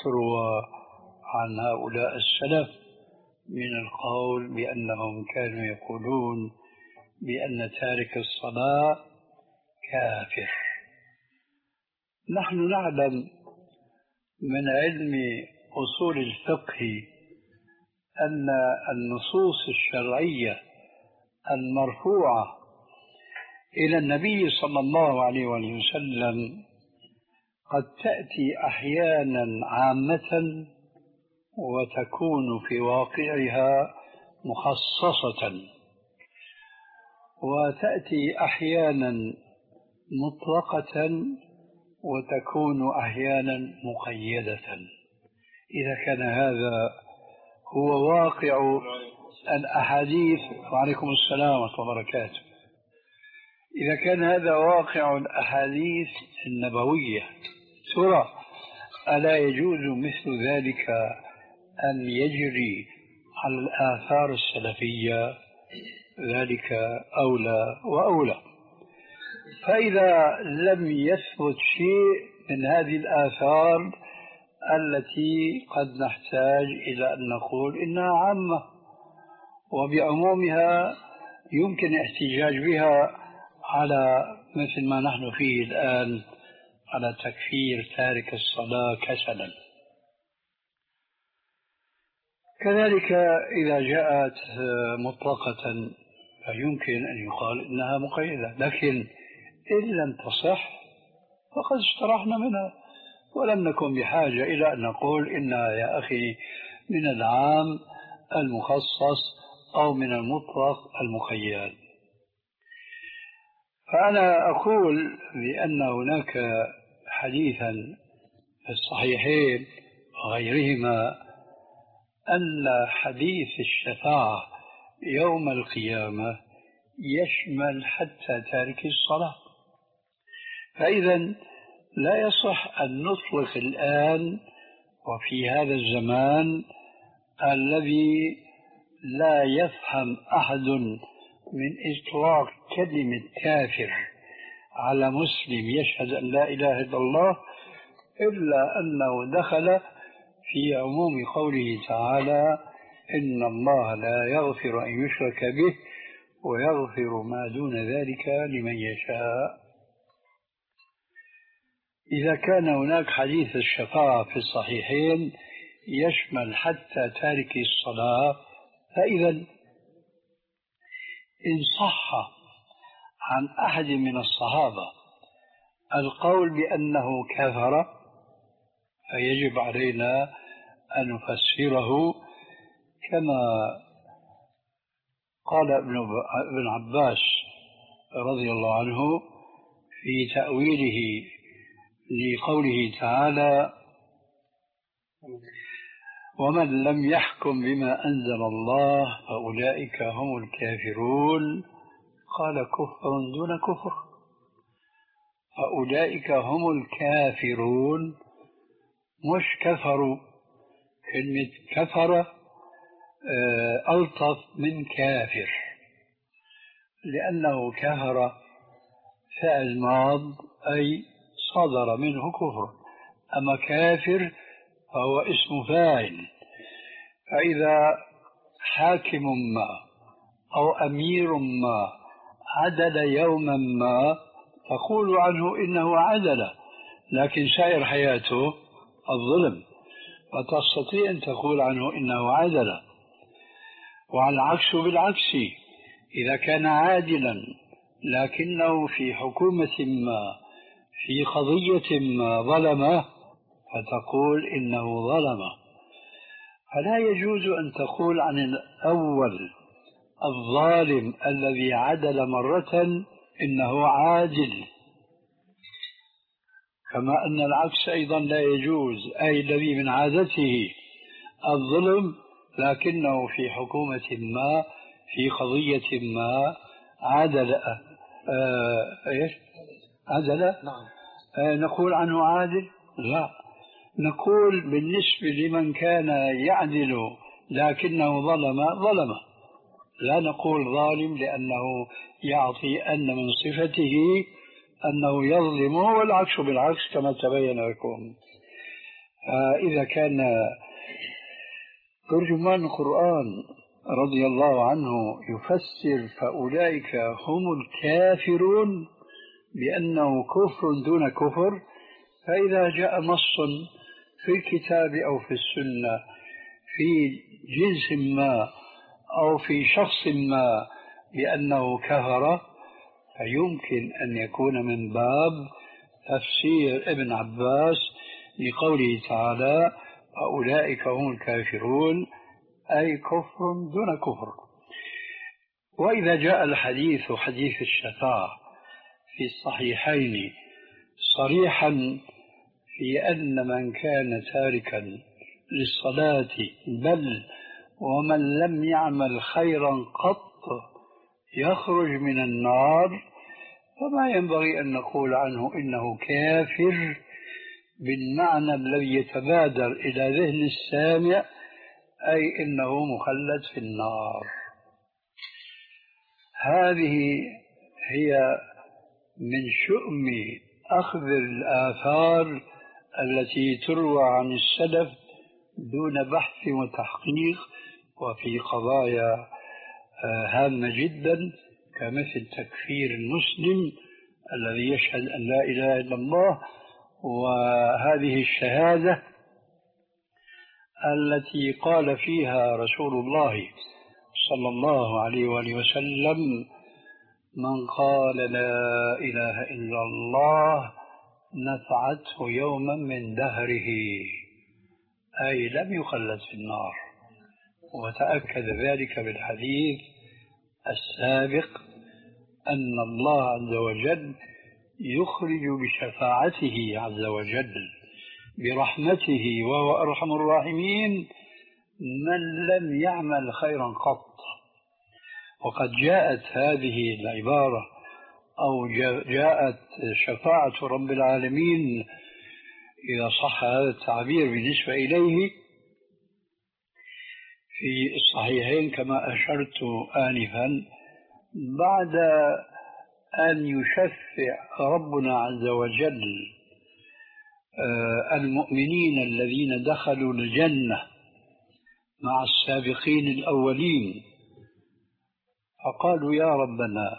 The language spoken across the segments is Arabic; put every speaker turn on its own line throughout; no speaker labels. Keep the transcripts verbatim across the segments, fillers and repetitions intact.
تروى عن هؤلاء السلف من القول بأنهم كانوا يقولون بأن تارك الصلاة كافر. نحن نعلم من علم أصول الفقه أن النصوص الشرعية المرفوعة إلى النبي صلى الله عليه وسلم قد تأتي أحيانا عامة وتكون في واقعها مخصصة، وتأتي أحيانا مطلقة وتكون أحيانا مقيدة. إذا كان هذا هو واقع الأحاديث، وعليكم السلام ورحمة الله وبركاته، إذا كان هذا واقع الأحاديث النبوية، ترى ألا يجوز مثل ذلك أن يجري على الآثار السلفية؟ ذلك أولى وأولى. فإذا لم يثبت شيء من هذه الآثار التي قد نحتاج إلى أن نقول إنها عامة وبعمومها يمكن الاحتجاج بها على مثل ما نحن فيه الآن، على تكفير تارك الصلاة كسلا. كذلك إذا جاءت مطلقة فيمكن أن يقال إنها مقيدة، لكن إن لم تصح فقد استرحنا منها ولم نكن بحاجة إلى أن نقول إنها يا أخي من العام المخصص أو من المطلق المقيد. فأنا أقول بأن هناك حديثا في الصحيحين وغيرهما أن حديث الشفاعة يوم القيامة يشمل حتى تارك الصلاة. فإذا لا يصح أن نطلق الآن وفي هذا الزمان الذي لا يفهم أحد من إطلاق كلمة كافر على مسلم يشهد أن لا إله إلا الله إلا أنه دخل في عموم قوله تعالى إن الله لا يغفر أن يشرك به ويغفر ما دون ذلك لمن يشاء. إذا كان هناك حديث الشفاعة في الصحيحين يشمل حتى تارك الصلاة، فإذا إن صح عن أحد من الصحابة القول بأنه كفر فيجب علينا أن نفسره كما قال ابن عباس رضي الله عنه في تأويله لقوله تعالى ومن لم يحكم بما أنزل الله فأولئك هم الكافرون، قال كفر دون كفر، فأولئك هم الكافرون مش كفروا. كلمة كفر ألطف من كافر لأنه كفر فعل ماض أي صدر منه كفر، أما كافر فهو اسم فاعل. فإذا حاكم ما أو أمير ما عدل يوما ما تقول عنه إنه عدل، لكن سائر حياته الظلم، وتستطيع أن تقول عنه إنه عدل. وعلى العكس بالعكس، إذا كان عادلا لكنه في حكومة ما في قضية ما ظلمه فتقول إنه ظلمه. فلا يجوز أن تقول عن الأول الظالم الذي عدل مرة إنه عادل، كما أن العكس أيضا لا يجوز، أي الذي من عادته الظلم لكنه في حكومة ما في قضية ما عدل آه إيش عدل
نعم.
آه نقول عنه عادل؟ لا، نقول بالنسبة لمن كان يعدل لكنه ظلم ظلم، لا نقول ظالم لأنه يعطي أن من صفته أنه يظلم، والعكس بالعكس كما تبين لكم. فإذا كان ترجمان القرآن رضي الله عنه يفسر فأولئك هم الكافرون بأنه كفر دون كفر، فإذا جاء نص في الكتاب أو في السنة في جنس ما أو في شخص ما بأنه كفر، فيمكن أن يكون من باب تفسير ابن عباس لقوله تعالى أولئك هم الكافرون، أي كفر دون كفر. وإذا جاء الحديث حديث الشفاعة في الصحيحين صريحا في أن من كان تاركا للصلاة بل ومن لم يعمل خيرا قط يخرج من النار، فما ينبغي أن نقول عنه إنه كافر بالمعنى الذي يتبادر إلى ذهن السامع، أي إنه مخلد في النار. هذه هي من شؤم أخذ الآثار التي تروى عن السلف دون بحث وتحقيق، وفي قضايا هامة جدا كمثل تكفير المسلم الذي يشهد أن لا إله إلا الله، وهذه الشهادة التي قال فيها رسول الله صلى الله عليه وآله وسلم من قال لا إله إلا الله نفعته يوما من دهره، أي لم يخلد في النار. وتأكد ذلك بالحديث السابق أن الله عز وجل يخرج بشفاعته عز وجل برحمته وهو أرحم الراحمين من لم يعمل خيرا قط. وقد جاءت هذه العبارة أو جاءت شفاعة رب العالمين إذا صح هذا التعبير بالنسبة إليه في الصحيحين كما أشرت آنفا، بعد أن يشفع ربنا عز وجل المؤمنين الذين دخلوا الجنة مع السابقين الأولين، فقالوا يا ربنا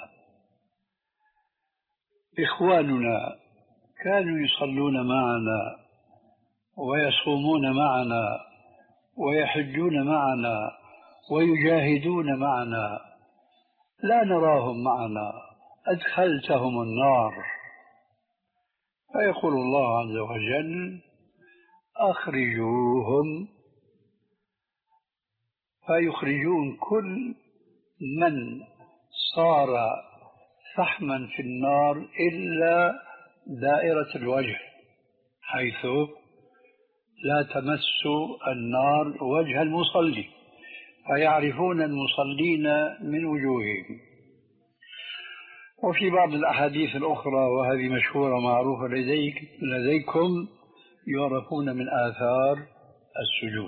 إخواننا كانوا يصلون معنا ويصومون معنا ويحجون معنا ويجاهدون معنا، لا نراهم معنا، أدخلتهم النار. فيقول الله عز وجل أخرجوهم، فيخرجون كل من صار فحما في النار إلا دائرة الوجه، حيث لا تمس النار وجه المصلي، فيعرفون المصلين من وجوههم. وفي بعض الأحاديث الأخرى وهذه مشهورة معروفة لديك لديكم يعرفون من آثار السجود،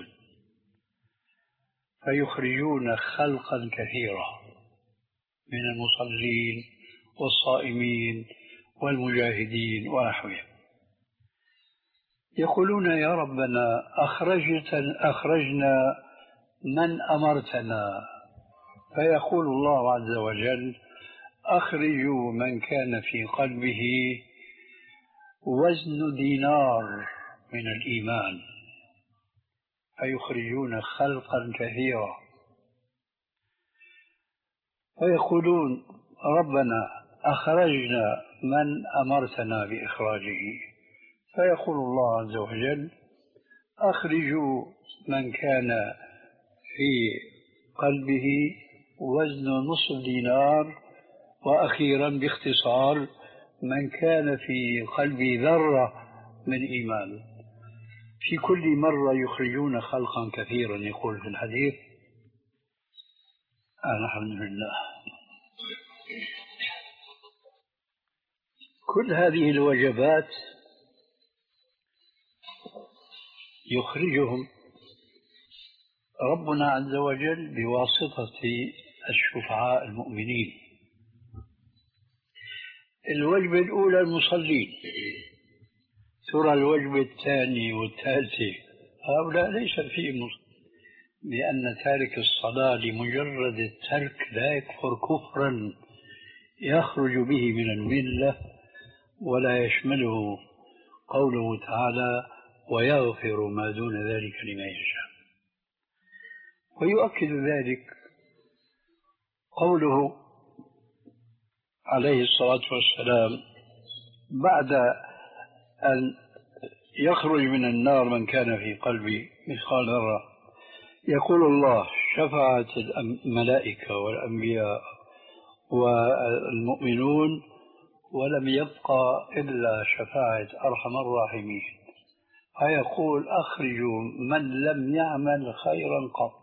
فيخرجون خلقا كثيرا من المصلين والصائمين والمجاهدين ونحوهم، يقولون يا ربنا أخرجنا من أمرتنا، فيقول الله عز وجل أخرجوا من كان في قلبه وزن دينار من الإيمان، فيخرجون خلقا كثيرا. فيقولون ربنا أخرجنا من أمرتنا بإخراجه، فيقول الله عز وجل أخرجوا من كان في قلبه وزن نصف دينار، وأخيرا باختصار من كان في قلبه ذرة من إيمان. في كل مرة يخرجون خلقا كثيرا، يقول في الحديث الحمد لله. كل هذه الوجبات يخرجهم ربنا عز وجل بواسطة الشفعاء المؤمنين. الوجبة الأولى المصلين، ترى الوجبة الثانية والثالثة هؤلاء ليس فيهم مص- لأن تارك الصلاة لمجرد الترك لا يكفر كفرا يخرج به من الملة، ولا يشمله قوله تعالى ويغفر ما دون ذلك لمن يشاء. ويؤكد ذلك قوله عليه الصلاة والسلام بعد أن يخرج من النار من كان في قلبه مثقال ذرة، يقول الله شفعت الملائكة والأنبياء والمؤمنون ولم يبقى إلا شفاعة أرحم الراحمين، فيقول أخرجوا من لم يعمل خيرا قط.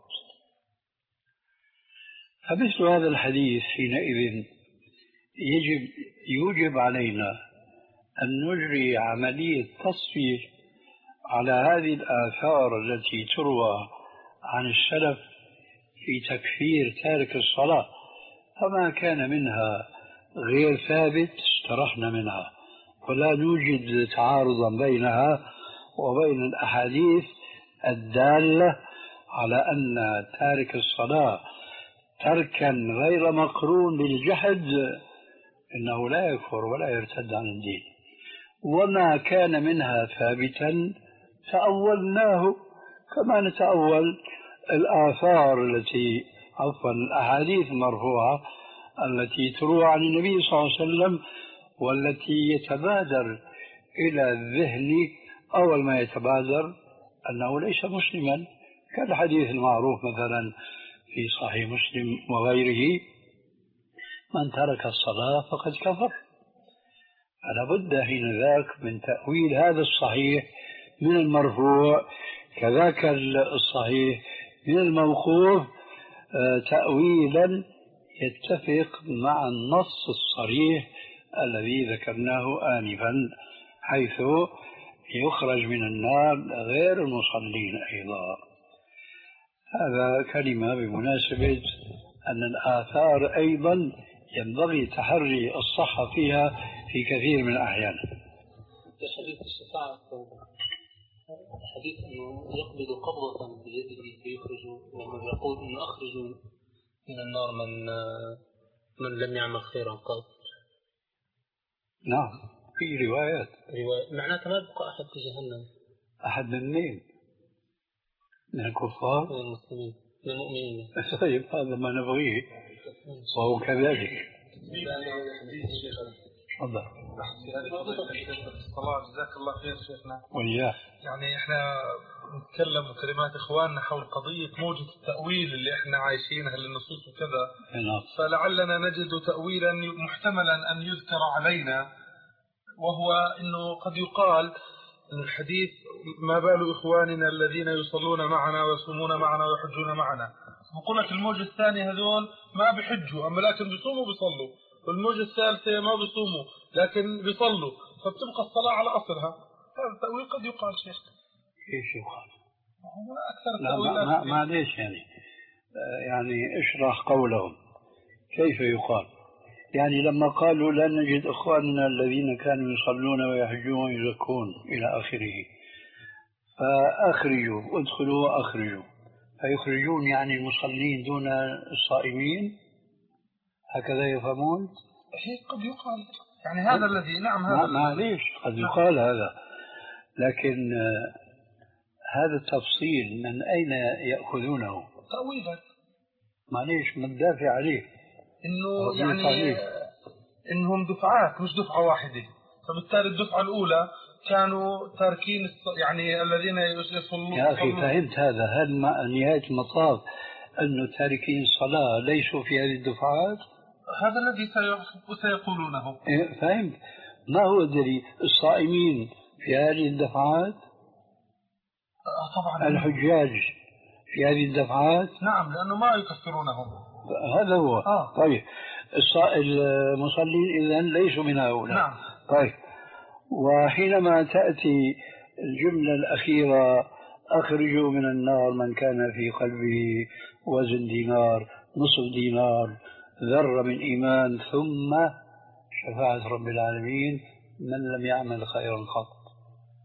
فمثل هذا الحديث حينئذ يجب يوجب علينا أن نجري عملية تصفية على هذه الآثار التي تروى عن السلف في تكفير تارك الصلاة، فما كان منها غير ثابت استرحنا منها، ولا نوجد تعارضا بينها وبين الأحاديث الدالة على أن تارك الصلاة تركا غير مقرون بالجحد إنه لا يكفر ولا يرتد عن الدين. وما كان منها ثابتا تأولناه كما نتأول الآثار التي عفوا الأحاديث المرفوعة التي تروى عن النبي صلى الله عليه وسلم، والتي يتبادر إلى الذهن أول ما يتبادر أنه ليس مسلما، كالحديث المعروف مثلا في صحيح مسلم وغيره من ترك الصلاة فقد كفر. فلا بد حين ذاك من تأويل هذا الصحيح من المرفوع كذاك الصحيح من الموقوف تأويلا يتفق مع النص الصريح الذي ذكرناه آنفا، حيث يخرج من النار غير المصلين أيضا. هذا كلمة بمناسبة أن الآثار أيضا ينبغي تحري الصحة فيها في كثير من الأحيان.
حديث الشفاعة حديث أنه يقبض قبضة بيده فيخرج، ومن يقول أنه أخرج من النار من من لم يعمل خيرا قط.
نعم في روايات
رواية معناتها ما يبقى أحد في جهنم.
أحد من مين؟ من الكفار؟
من المسلمين من المؤمنين.
طيب هذا ما نبغيه وهو كذلك. تفضل.
الصلاة جزاك الله خير شيخنا.
وإياه.
يعني احنا نتكلم كلمات اخواننا حول قضية موجة التأويل اللي احنا عايشينها للنصوص وكذا، فلعلنا نجد تأويلا محتملا ان يذكر علينا، وهو انه قد يقال ان الحديث ما بال اخواننا الذين يصلون معنا ويصومون معنا ويحجون معنا، نقول لك الموجة الثانية هذول ما بيحجوا اما لكن بيصوموا بيصلوا، والموجة الثالثة ما بيصوموا لكن بيصلوا، فبتبقى الصلاة على أصلها. هذا التأويل قد يقال شيخ.
كيف يقال؟
أكثر
لا ما, ما, ما ليش يعني يعني اشرح قولهم كيف يقال. يعني لما قالوا لا نجد إخواننا الذين كانوا يصلون ويحجون ويزكون إلى آخره، فأخرجوا ادخلوا وأخرجوا، فيخرجون يعني المصلين دون الصائمين، هكذا يفهمون؟
هيك قد يقال يعني هذا الذي نعم هذا
معليش قد يقال هذا، لكن هذا التفصيل من أين يأخذونه؟
تأويلا.
معليش ما تدافع عليه
إنه يعني إنهم دفعات مش دفعة واحدة، فبالتالي الدفعة الأولى كانوا تاركين يعني الذين يصلون.
يا أخي فهمت هذا؟ هل نهاية المطاف أنه تاركين الصلاة ليسوا في هذه الدفعات؟
هذا الذي سيقولونه.
فهمت. ما هو الدليل؟ الصائمين في هذه الدفعات؟
طبعا.
الحجاج في هذه الدفعات؟
نعم لأنه ما يكفرونهم.
هذا هو.
آه.
طيب المصلين إذن ليسوا من هؤلاء.
نعم.
طيب وحينما تأتي الجملة الأخيرة أخرجوا من النار من كان في قلبه وزن دينار نصف دينار ذرة من إيمان ثم شفاعة رب العالمين من لم يعمل خيرا قط.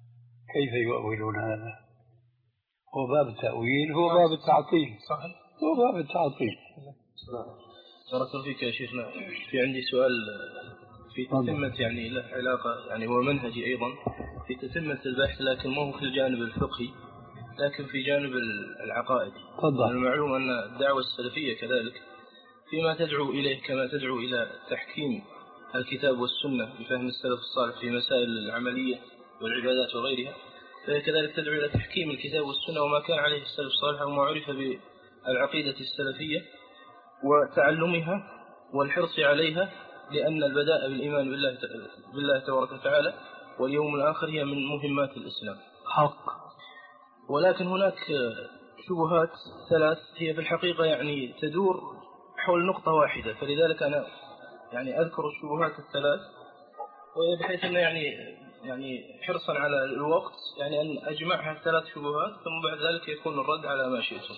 كيف يؤولون هذا؟ هو باب التأويل، هو باب التعطيل.
صحيح،
هو باب التعطيل.
بارك الله فيك يا شيخنا. في عندي سؤال في تتمة، يعني له علاقة، يعني هو منهجي أيضا في تتمة البحث، لكن مو في الجانب الفقهي لكن في جانب العقائد. المعلوم أن الدعوة السلفية كذلك فيما تدعو إليه كما تدعو إلى تحكيم الكتاب والسنة بفهم السلف الصالح في مسائل العملية والعبادات وغيرها، فهي كذلك تدعو إلى تحكيم الكتاب والسنة وما كان عليه السلف الصالح وما عرف بالعقيدة السلفية وتعلمها والحرص عليها، لأن البداء بالإيمان بالله بالله تبارك وتعالى واليوم الآخر هي من مهمات الإسلام
حق.
ولكن هناك شبهات ثلاث هي في الحقيقة يعني تدور حول نقطة واحدة، فلذلك أنا يعني أذكر الشبهات الثلاث بحيث أن يعني يعني حرصا على الوقت يعني أن أجمعها ثلاث شبهات ثم بعد ذلك يكون الرد على ما شئتم.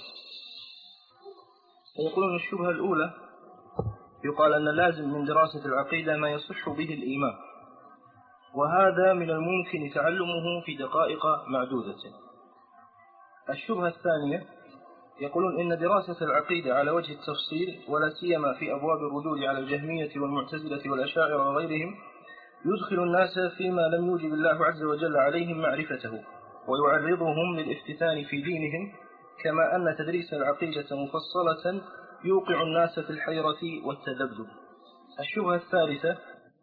يقولون الشبهة الأولى يقال أن لازم من دراسة العقيدة ما يصح به الإيمان، وهذا من الممكن تعلمه في دقائق معدودة. الشبهة الثانية يقولون إن دراسة العقيدة على وجه التفصيل ولا سيما في أبواب الردود على الجهمية والمعتزلة والأشاعرة وغيرهم يدخل الناس فيما لم يوجب الله عز وجل عليهم معرفته ويعرضهم للافتتان في دينهم، كما أن تدريس العقيدة مفصلة يوقع الناس في الحيرة والتذبذب. الشبهة الثالثة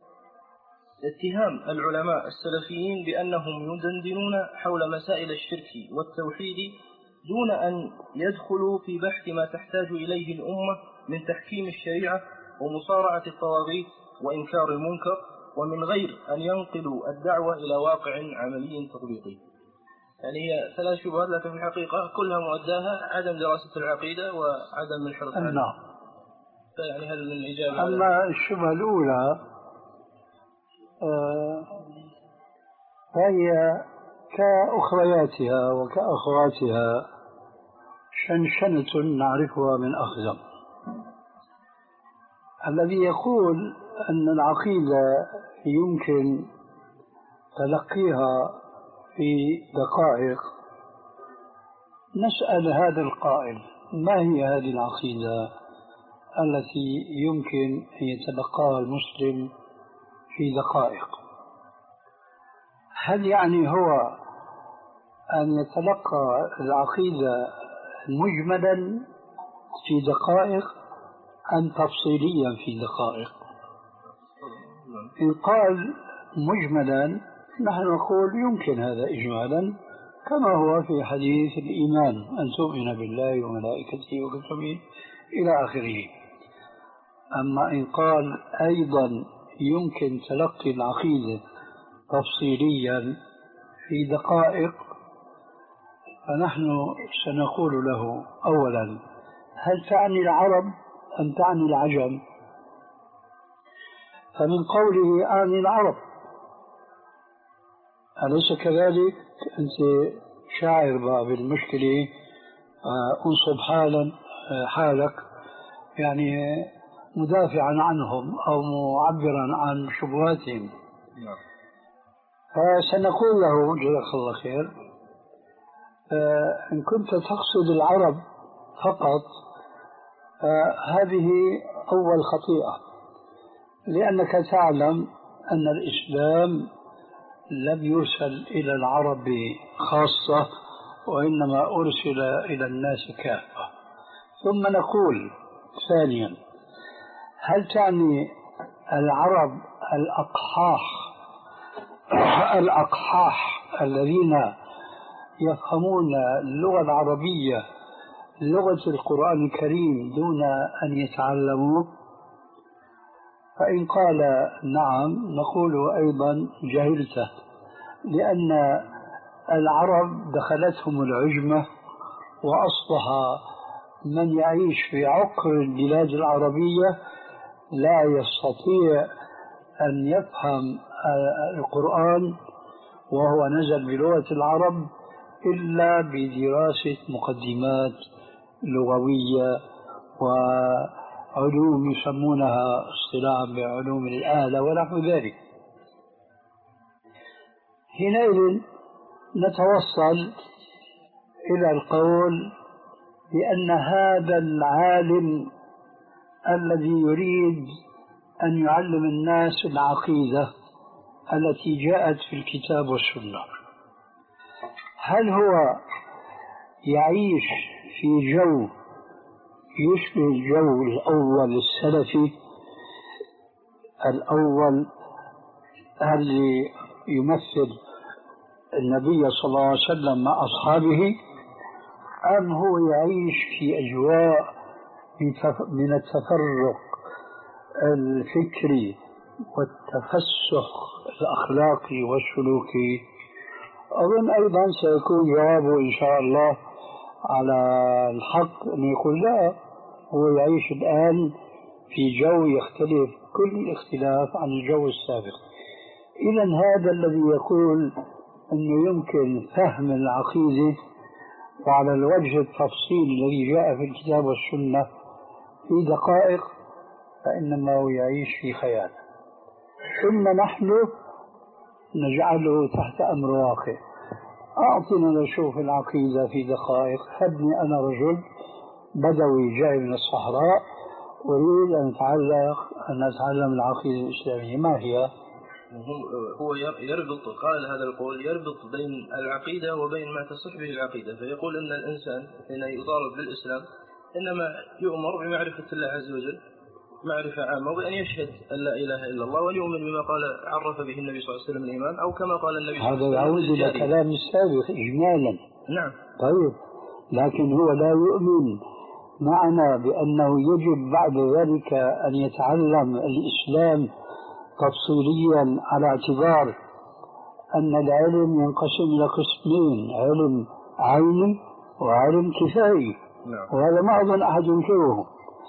اتهام العلماء السلفيين بأنهم يدندنون حول مسائل الشرك والتوحيد دون أن يدخلوا في بحث ما تحتاج إليه الأمة من تحكيم الشريعة ومصارعة الطواغيت وإنكار المنكر، ومن غير أن ينقلوا الدعوة إلى واقع عملي تطبيقي. يعني هي ثلاث شبهات لكن في الحقيقة كلها مؤداها عدم دراسة العقيدة وعدم الحرص عليها. فيعني هل من الإجابة؟
أما الشبهة الأولى فهي كأخرياتها وكأخواتها شنشنة نعرفها من أخزم. الذي يقول أن العقيدة يمكن تلقيها في دقائق، نسأل هذا القائل ما هي هذه العقيدة التي يمكن أن يتلقاها المسلم في دقائق؟ هل يعني هو أن يتلقى العقيدة مجملا في دقائق أم تفصيليا في دقائق؟ إن قال مجملا نحن نقول يمكن هذا إجمالا، كما هو في حديث الإيمان أن تؤمن بالله وملائكته وكتبه إلى آخره. أما إن قال أيضا يمكن تلقي العقيدة تفصيليا في دقائق، فنحن سنقول له أولا هل تعني العرب أم تعني العجم؟ فمن قوله أعني العرب أليس كذلك؟ أنت شاعر بالمشكلة، أنصب حالا حالك يعني مدافعا عنهم أو معبرا عن شبهاتهم. فسنقول له جزاك الله خير إن كنت تقصد العرب فقط هذه أول خطيئة، لأنك تعلم أن الإسلام لم يرسل إلى العرب خاصة وإنما أرسل إلى الناس كافة. ثم نقول ثانيا هل تعني العرب الأقحاح الأقحاح الذين يفهمون اللغة العربية لغة القرآن الكريم دون أن يتعلموه؟ فإن قال نعم نقول أيضا جهلته، لأن العرب دخلتهم العجمة وأصبح من يعيش في عقر البلاد العربية لا يستطيع أن يفهم القرآن وهو نزل بلغة العرب إلا بدراسة مقدمات لغوية وعلوم يسمونها اصطلاحا بعلوم الآلة ونحو ذلك. حينئذ نتوصل إلى القول بأن هذا العالم الذي يريد أن يعلم الناس العقيدة التي جاءت في الكتاب والسنة، هل هو يعيش في جو يشبه الجو الأول السلفي الأول اللي يمثل النبي صلى الله عليه وسلم مع أصحابه، أم هو يعيش في أجواء من التفرق الفكري والتفسخ الأخلاقي والسلوكي؟ أظن أيضا سيكون جوابه إن شاء الله على الحق أن يقول لا، هو يعيش الآن في جو يختلف كل الاختلاف عن الجو السابق. إذا هذا الذي يقول أنه يمكن فهم العقيدة وعلى الوجه التفصيلي الذي جاء في الكتاب والسنة في دقائق، فإنما هو يعيش في خيال. ثم نحن نجعله تحت أمر واقع. أعطنا نشوف العقيدة في دقائق. هبني أنا رجل بدوي جاي من الصحراء أريد أن أتعلم أن أتعلم العقيدة الإسلامية، ما هي؟
هو يربط، قال هذا القول يربط بين العقيدة وبين ما تصح به العقيدة، فيقول أن الإنسان حين يطالب بالإسلام إنما يؤمر بمعرفة الله عز وجل معرفة عامة، وبأن يشهد أن لا إله إلا الله وليؤمن بما قال عرف به النبي صلى الله عليه وسلم الإيمان، أو كما قال النبي صلى الله عليه وسلم.
هذا يعود إلى كلام السابق إجمالا.
نعم.
طيب، لكن هو لا يؤمن معنا بأنه يجب بعد ذلك أن يتعلم الإسلام تفصيليا، على اعتبار أن العلم ينقسم إلى قسمين: علم عيني وعلم كفائي.
نعم.
وهذا ما أظن أحد ينكره.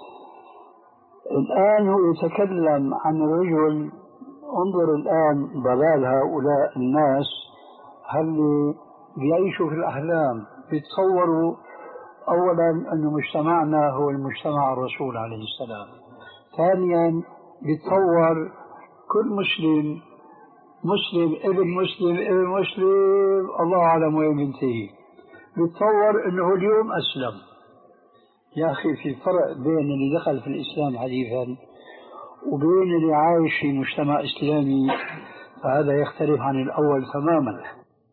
الآن هو يتكلم عن رجل، انظر الآن ضلال هؤلاء الناس، هل بيعيشوا في الأحلام، بيتصوروا أولا أن مجتمعنا هو المجتمع الرسول عليه السلام، ثانيا بيتصور كل مسلم مسلم ابن مسلم ابن مسلم الله أعلم وين بينتهي، بيتصور أنه اليوم أسلم. يا أخي في فرق بين اللي دخل في الإسلام حديثا وبين اللي عايش في مجتمع إسلامي، فهذا يختلف عن الأول تماما.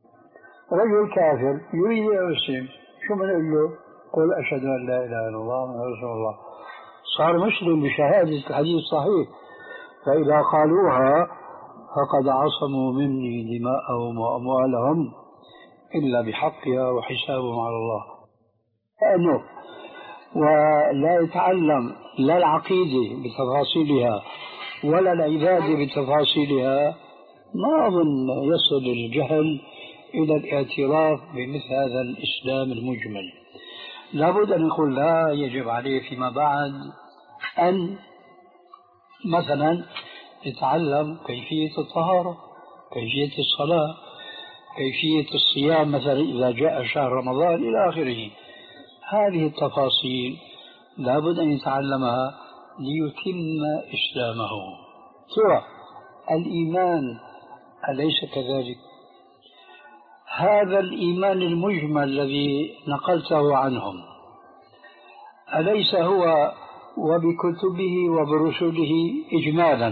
رجل كافر يريد أن يسلم، شو بنقول له؟ قل أشهد أن لا إله إلا الله محمد رسول الله، صار مسلم بشهادة الحديث صحيح. فإذا قالوها فقد عصموا مني دماءهم وأموالهم إلا بحقها وحسابهم على الله. لأنه ولا يتعلم لا العقيدة بتفاصيلها ولا العبادة بتفاصيلها، ما أظن يصل الجهل إلى الاعتراف بمثل هذا الإسلام المجمل. لابد أن نقول لا، يجب عليه فيما بعد أن مثلا يتعلم كيفية الطهارة، كيفية الصلاة، كيفية الصيام مثلا إذا جاء شهر رمضان إلى آخره. هذه التفاصيل لابد أن يتعلمها ليتم إسلامه. ترى الإيمان أليس كذلك؟ هذا الإيمان المجمل الذي نقلته عنهم أليس هو وبكتبه وبرسله إجمالا؟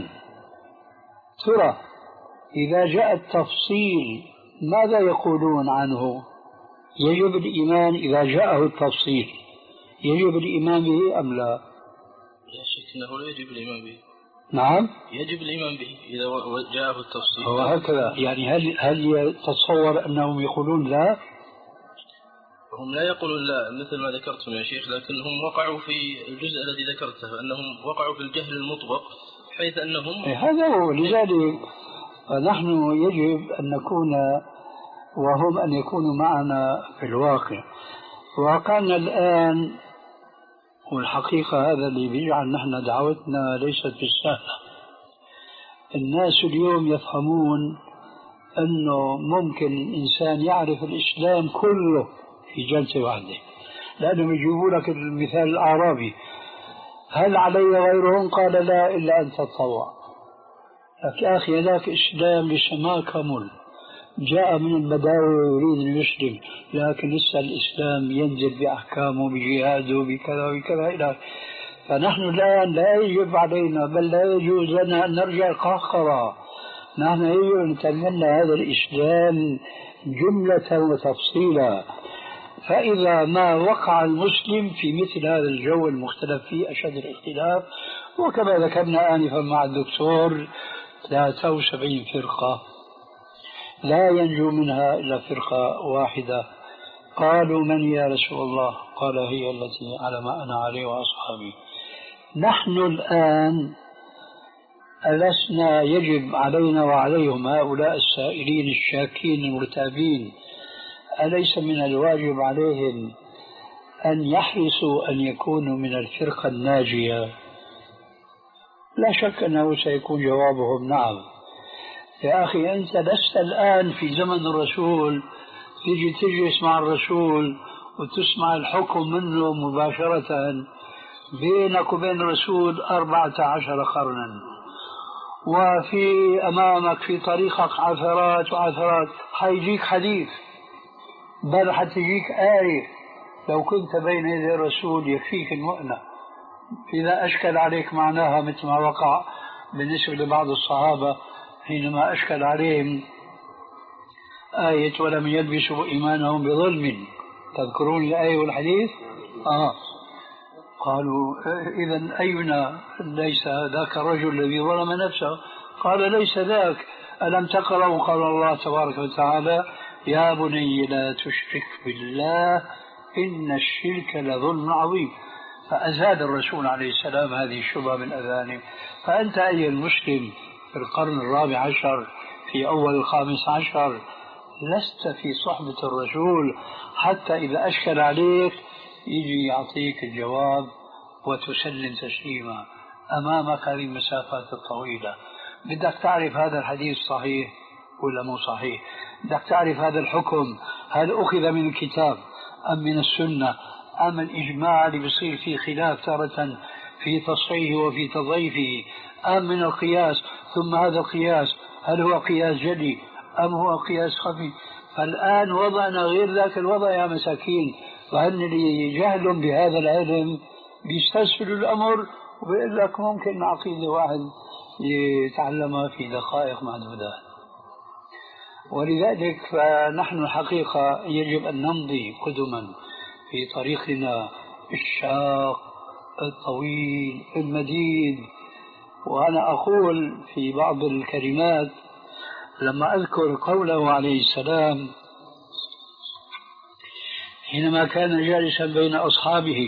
ترى إذا جاء التفصيل ماذا يقولون عنه؟ يجب الإيمان إذا جاءه التفصيل، يجب الإيمان به أم لا؟
لا شك أنه لا يجب الإيمان به.
نعم،
يجب الإيمان به إذا جاءه التفصيل.
وهكذا يعني هل هل يتصور أنهم يقولون لا؟
هم لا يقولون لا مثل ما ذكرتم يا شيخ، لكن هم وقعوا في الجزء الذي ذكرته، أنهم وقعوا في الجهل المطبق، حيث أنهم
هذا هو. لذلك نحن يجب أن نكون وهم أن يكونوا معنا في الواقع. واقعنا الآن والحقيقة هذا اللي بيجعل نحن دعوتنا ليست بالسهلة. الناس اليوم يفهمون أنه ممكن الإنسان يعرف الإسلام كله في جلسة واحدة، لأنهم يجيبوا لك المثال الأعرابي: هل علي غيرهم؟ قال لا إلا أن تتطوع. لك يا أخي هذاك إسلام لسه ما كمل، جاء من البداوة ويريد أن يسلم، لكن لسه الإسلام ينزل بأحكامه بجهاده بكذا وكذا إلى. فنحن الآن لا يجب علينا بل لا يجوز لنا أن نرجع القهقرة. نحن يجب أن نتمنى هذا الإسلام جملة وتفصيلا. فإذا ما وقع المسلم في مثل هذا الجو المختلف فيه أشد الاختلاف، وكما ذكرنا آنفا مع الدكتور ثلاثة وسبعين فرقة لا ينجو منها إلا فرقة واحدة. قالوا من يا رسول الله؟ قال هي التي على ما أنا عليه وأصحابي. نحن الآن ألسنا يجب علينا وعليهم هؤلاء السائلين الشاكين المرتابين، أليس من الواجب عليهم أن يحرصوا أن يكونوا من الفرقة الناجية؟ لا شك أنه سيكون جوابهم نعم. يا أخي أنت لست الآن في زمن الرسول تيجي تجلس مع الرسول وتسمع الحكم منه مباشرة، بينك وبين الرسول أربعة عشر قرنا، وفي أمامك في طريقك عثرات وعثرات. حيجيك حديث بل حتجيك آية لو كنت بين يدي الرسول يكفيك المؤنة. إذا أشكل عليك معناها مثل ما وقع بالنسبة لبعض الصحابة حينما أشكل عليهم آية ولم يلبسوا إيمانهم بظلم. تذكرون الآية والحديث؟ آه. قالوا إذن أينا ليس ذاك الرجل الذي ظلم نفسه؟ قال ليس ذاك. ألم تقرأوا قال الله تبارك وتعالى يا بني لا تشرك بالله إن الشرك لظلم عظيم. فأزاد الرسول عليه السلام هذه الشبهة من أذانه. فأنت أيها المسلم في القرن الرابع عشر في أول الخامس عشر لست في صحبة الرسول حتى إذا أشكل عليك يجي يعطيك الجواب وتسلم تسليما أمامك هذه المسافات الطويلة. بدك تعرف هذا الحديث صحيح ولا مو صحيح، بدك تعرف هذا الحكم هل أخذ من الكتاب أم من السنة أم الإجماع اللي بيصير فيه خلاف تارة في تصحيحه وفي تضعيفه، أم من القياس، ثم هذا القياس هل هو قياس جلي أم هو قياس خفي. فالآن وضعنا غير ذاك الوضع يا مساكين، وأن اللي جهل بهذا العلم بيستسهل الأمر وبيقول لك ممكن عقيدة واحد يتعلمها في دقائق معدودات. ولذلك فنحن الحقيقة يجب أن نمضي قدما في طريقنا الشاق الطويل المديد. وأنا أقول في بعض الكلمات لما أذكر قوله عليه السلام حينما كان جالسا بين أصحابه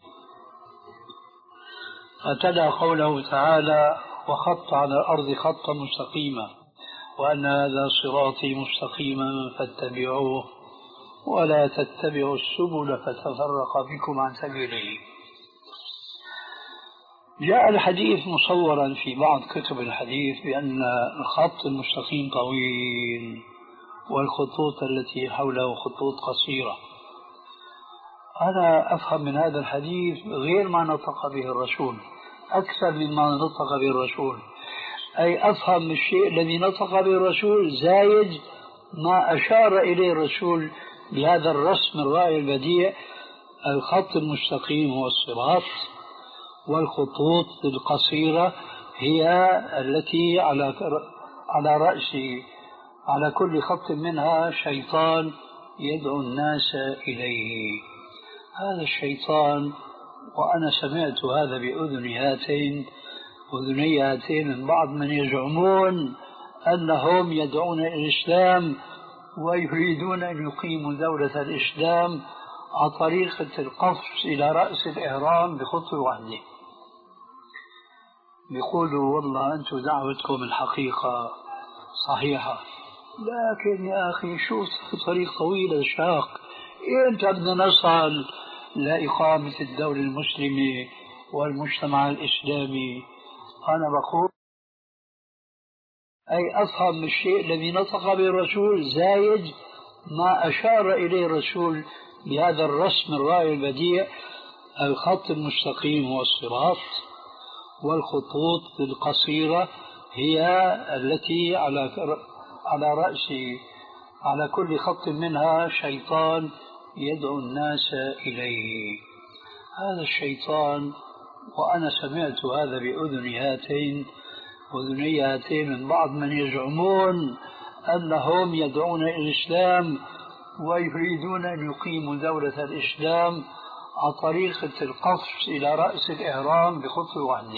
فتلا قوله تعالى وخط على الأرض خطا مستقيما وأن هذا صراطي مستقيما فاتبعوه ولا تتبعوا السبل فتفرق بكم عن سبيله. جاء الحديث مصورا في بعض كتب الحديث بأن الخط المستقيم طويل والخطوط التي حوله خطوط قصيرة. أنا أفهم من هذا الحديث غير ما نطق به الرسول أكثر مما نطق به الرسول، أي أفهم الشيء الذي نطق به الرسول زايد ما أشار إليه الرسول بهذا الرسم الرائع البديع. الخط المستقيم هو الصراط، والخطوط القصيرة هي التي على على رأس على كل خط منها شيطان يدعو الناس إليه. هذا الشيطان، وأنا سمعت هذا بأذني هاتين أذني هاتين من بعض من يزعمون أنهم يدعون إلى الإسلام ويريدون أن يقيموا دولة الإسلام على طريقة القفز إلى رأس الإهرام بخطوة واحدة. بيقولوا والله أنتم دعوتكم الحقيقة صحيحة، لكن يا أخي شو طريق طويل شاق، إمتى بدنا نصل لإقامة الدولة المسلمة والمجتمع الإسلامي؟ أنا بقول أي أفهم الشيء الذي نطق به الرسول زايد ما أشار إليه الرسول بهذا الرسم الرائع البديع. الخط المستقيم هو الصراط، والخطوط القصيرة هي التي على على رأس على كل خط منها شيطان يدعو الناس إليه. هذا الشيطان، وأنا سمعت هذا بأذني هاتين أذني هاتين من بعض من يزعمون أنهم يدعون إلى الإسلام ويريدون أن يقيموا دولة الإسلام عن طريقة القفز إلى رأس الإهرام بخطوة واحدة.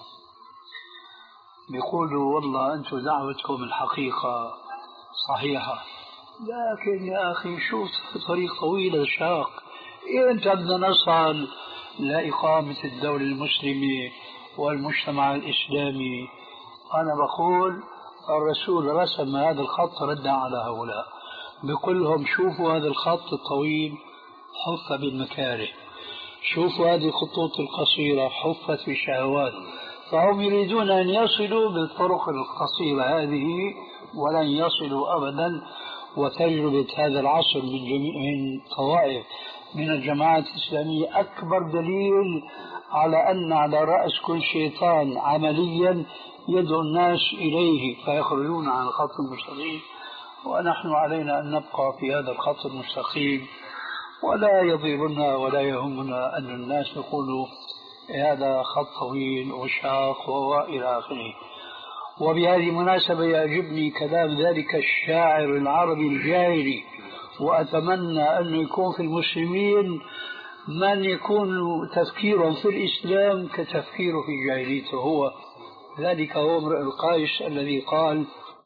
بيقولوا والله أنتم دعوتكم الحقيقة صحيحة، لكن يا أخي شوف طريق طويل شاق، إمتى بدنا نصل لإقامة الدولة المسلمة والمجتمع الإسلامي؟ أنا بقول الرسول رسم هذا الخط ردا على هؤلاء، بقول لهم شوفوا هذا الخط الطويل حف بالمكاره، شوفوا هذه الخطوط القصيرة حفت بالشهوات، فهم يريدون أن يصلوا بالطرق القصيرة هذه ولن يصلوا أبدا. وتجربة هذا العصر من جميع من طوائف من الجماعات الإسلامية أكبر دليل على أن على رأس كل شيطان عمليا يدعو الناس إليه فيخرجون عن الخط المستقيم، ونحن علينا أن نبقى في هذا الخط المستقيم، ولا يضيرنا ولا يهمنا أن الناس يقولوا هذا خط طويل وشاق وإلى آخره. وبهذه المناسبة يعجبني كلام ذلك الشاعر العربي الجاهلي، وأتمنى أن يكون في المسلمين من يكون تفكيرهم في الإسلام كتفكيره في جاهليته هو. ذلك هو امرؤ القيس الذي قال: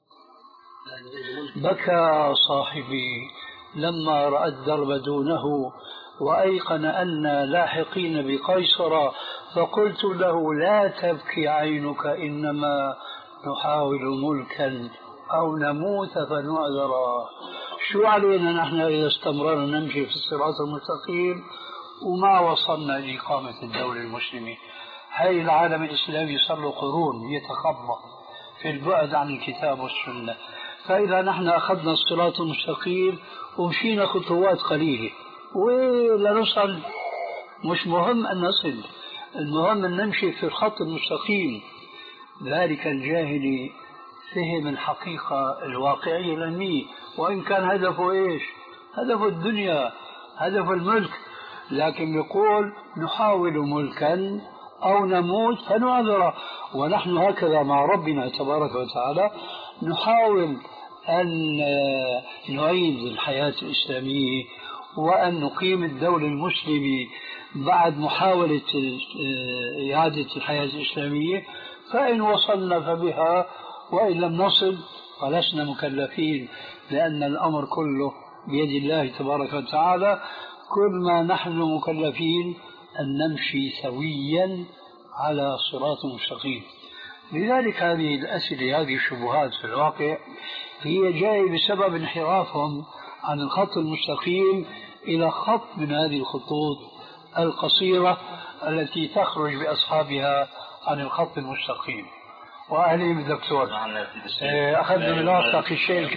بكى صاحبي لما رأى الدرب دونه وأيقن أن لاحقين بقيصر، فقلت له لا تبكي عينك إنما نحاول ملكا أو نموت فنعذرا. شو علينا نحن إذا استمررنا نمشي في الصراط المستقيم وما وصلنا لإقامة الدولة المسلمة؟ هاي العالم الإسلامي صار له قرون يتخبط في البعد عن الكتاب والسنة، فإذا نحن أخذنا الصراط المستقيم ومشينا خطوات قليلة ولا نصل، مش مهم أن نصل، المهم أن نمشي في الخط المستقيم. ذلك الجاهلي فهم الحقيقة الواقعية العلمية، وإن كان هدفه إيش؟ هدفه الدنيا، هدف الملك، لكن يقول نحاول ملكا أو نموت فنعذر. ونحن هكذا مع ربنا تبارك وتعالى نحاول أن نعيد الحياة الإسلامية وأن نقيم الدولة المسلمة بعد محاولة إعادة الحياة الإسلامية، فإن وصلنا فبها، وإن لم نصل فلسنا مكلفين، لأن الأمر كله بيد الله تبارك وتعالى. كل ما نحن مكلفين أن نمشي سويا على صراط مستقيم. لذلك هذه الأسئلة هذه الشبهات في الواقع هي جاية بسبب انحرافهم عن الخط المستقيم إلى خط من هذه الخطوط القصيرة التي تخرج بأصحابها عن الخط المستقيم. وأهلي بالدكتور أخذنا من وقتك الشيء.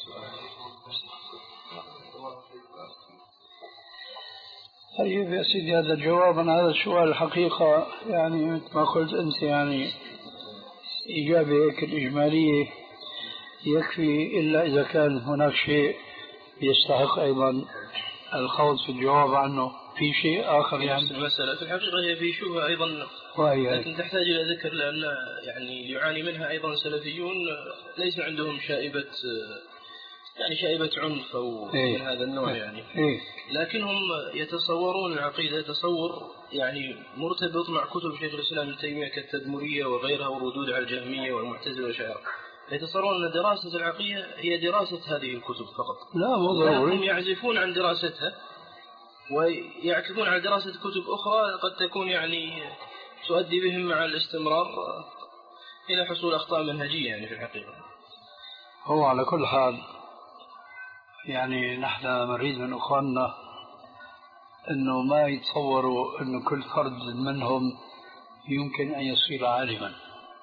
طيب يا سيدي، هذا الجواب عن هذا السؤال الحقيقة يعني مثل ما قلت أنت، يعني إجابة هيك الإجمالية يكفي، إلا إذا كان هناك شيء يستحق أيضا الخوض في الجواب عنه. في شيء آخر يعني
المسألة في الحقيقة هي في شبهة أيضا، لكن تحتاج إلى ذكر، لأن يعني يعاني منها أيضا سلفيون ليس عندهم شائبة يعني شائبة عنف أو
إيه؟
من هذا النوع يعني
إيه؟
لكنهم يتصورون العقيدة تصور يعني مرتبط مع كتب شيخ الإسلام ابن تيمية كالتدمرية وغيرها والردود على الجهمية والمعتزلة والأشاعرة. يتصورون أن دراسة العقيدة هي دراسة هذه الكتب فقط،
لا مو ضروري.
هم يعزفون عن دراستها ويعكفون على دراسة كتب أخرى قد تكون يعني تؤدي بهم مع الاستمرار إلى حصول أخطاء منهجية يعني في الحقيقة.
هو على كل حال يعني نحن نريد من أخواننا أنه ما يتصوروا أنه كل فرد منهم يمكن أن يصير عالما،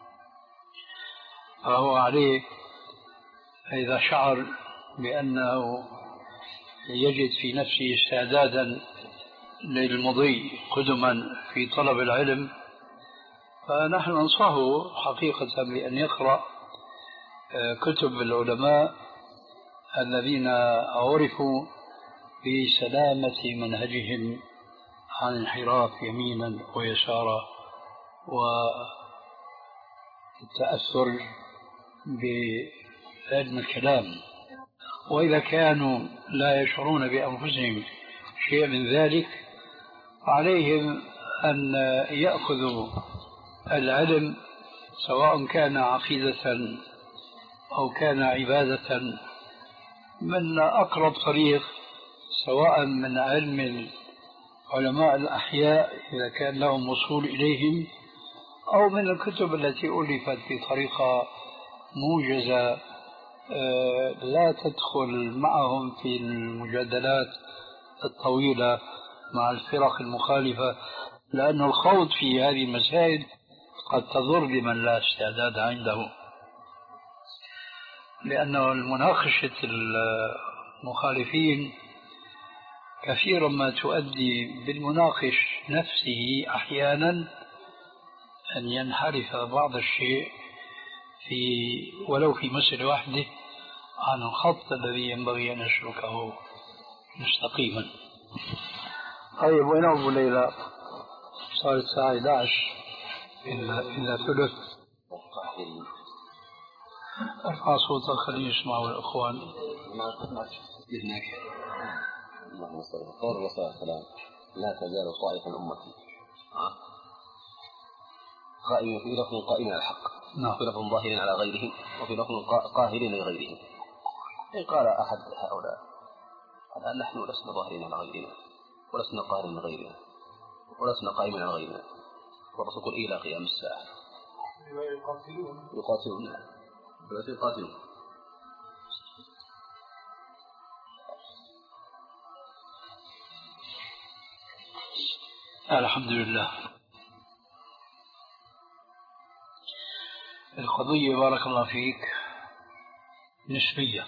فهو عليه إذا شعر بأنه يجد في نفسه استعدادا للمضي قدما في طلب العلم، فنحن ننصحه حقيقة بأن يقرأ كتب العلماء الذين عرفوا بسلامة منهجهم عن انحراف يمينا ويسارا والتأثر بعلم الكلام. وإذا كانوا لا يشعرون بأنفسهم شيء من ذلك عليهم أن يأخذوا العلم سواء كان عقيدة أو كان عبادة من أقرب طريق، سواء من علم علماء الأحياء إذا كان لهم وصول إليهم، أو من الكتب التي ألفت بطريقة موجزة لا تدخل معهم في المجادلات الطويلة مع الفرق المخالفة، لأن الخوض في هذه المسائل قد تضر بمن لا استعداد عنده، لأنه المناقشة المخالفين كثيرا ما تؤدي بالمناقش نفسه أحيانا أن ينحرف بعض الشيء في ولو في مسألة واحدة عن الخط الذي ينبغي أن يسلكه مستقيما. طيب، وين أبو ليلى؟ صارت الساعة أحد عشر إلا إلا ثلث. ارفع صوتك خليه يسمعوا الأخوان.
هناك اللهم صل على قول الرسول صلى الله عليه وسلم: لا تزال طائفة أمتي قائمين في لفظ قائمين على الحق، في لفظ ظاهرين على غيرهم، وفي لفظ قاهرين لغيرهم. إن قال أحد هؤلاء: الآن نحن لسنا ظاهرين على غيرنا، ولسنا قاهرين لغيرنا، ولسنا قائمين على غيرنا، والرسول يقول إلى قيام الساعة يقاتلون يقاتلون نعم يقاتلون.
الحمد لله. القضية بارك الله فيك نسبية.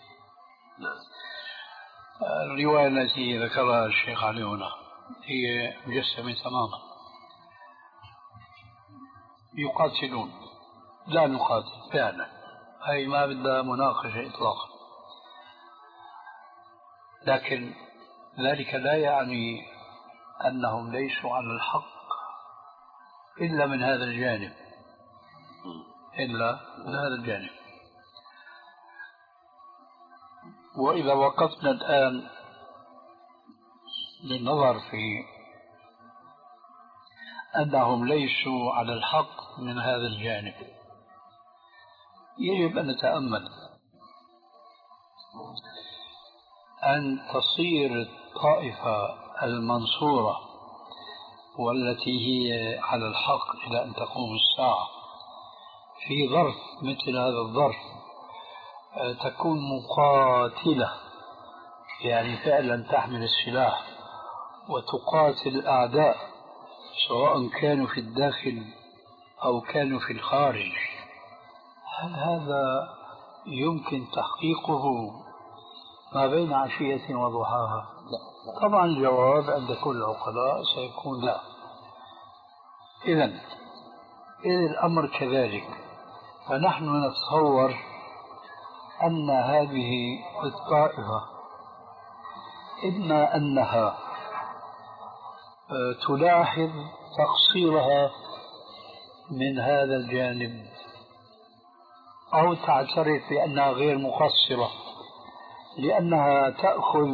الرواية التي ذكرها الشيخ علي هنا هي مجسمة تماما. يقاتلون، لا نقاتل فعلا، هي ما بدها مناقشة إطلاقا، لكن ذلك لا يعني أنهم ليسوا على الحق إلا من هذا الجانب، إلا من هذا الجانب. وإذا وقفنا الآن للنظر في أنهم ليسوا على الحق من هذا الجانب، يجب أن نتأمل أن تصير الطائفة المنصورة والتي هي على الحق إلى أن تقوم الساعة في ظرف مثل هذا الظرف تكون مقاتلة، يعني فعلا تحمل السلاح وتقاتل الأعداء سواء كانوا في الداخل أو كانوا في الخارج. هل هذا يمكن تحقيقه ما بين عشية وضحاها؟ طبعا الجواب عند كل العقلاء سيكون لا. إذن إذا الأمر كذلك فنحن نتصور أن هذه الطائفة إما أنها تلاحظ تقصيرها من هذا الجانب أو تعترف بأنها غير مقصرة، لأنها تأخذ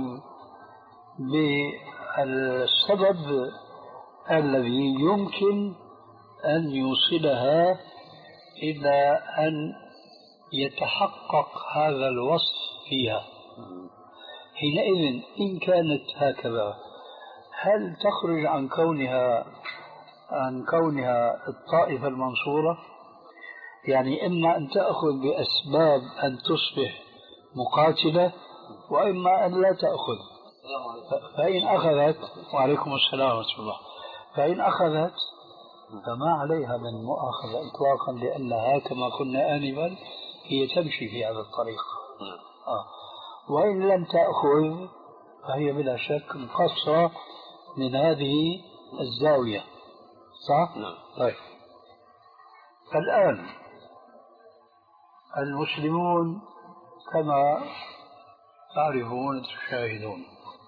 بالسبب الذي يمكن أن يوصلها إلى أن يتحقق هذا الوصف فيها. حينئذ إن كانت هكذا هل تخرج عن كونها عن كونها الطائفة المنصورة؟ يعني إما أن تأخذ بأسباب أن تصبح مقاتلة، وإما أن لا تأخذ. فإن أخذت، وعليكم السلام ورحمة الله، فإن أخذت فما عليها من مؤاخذة إطلاقا، لأنها كما قلنا آنفا هي تمشي في هذا الطريق. آه. وإن لم تأخذ فهي بلا شك مقصرة من هذه الزاوية، صح؟
نعم.
طيب، الآن المسلمون كما تعرفون تشاهدون.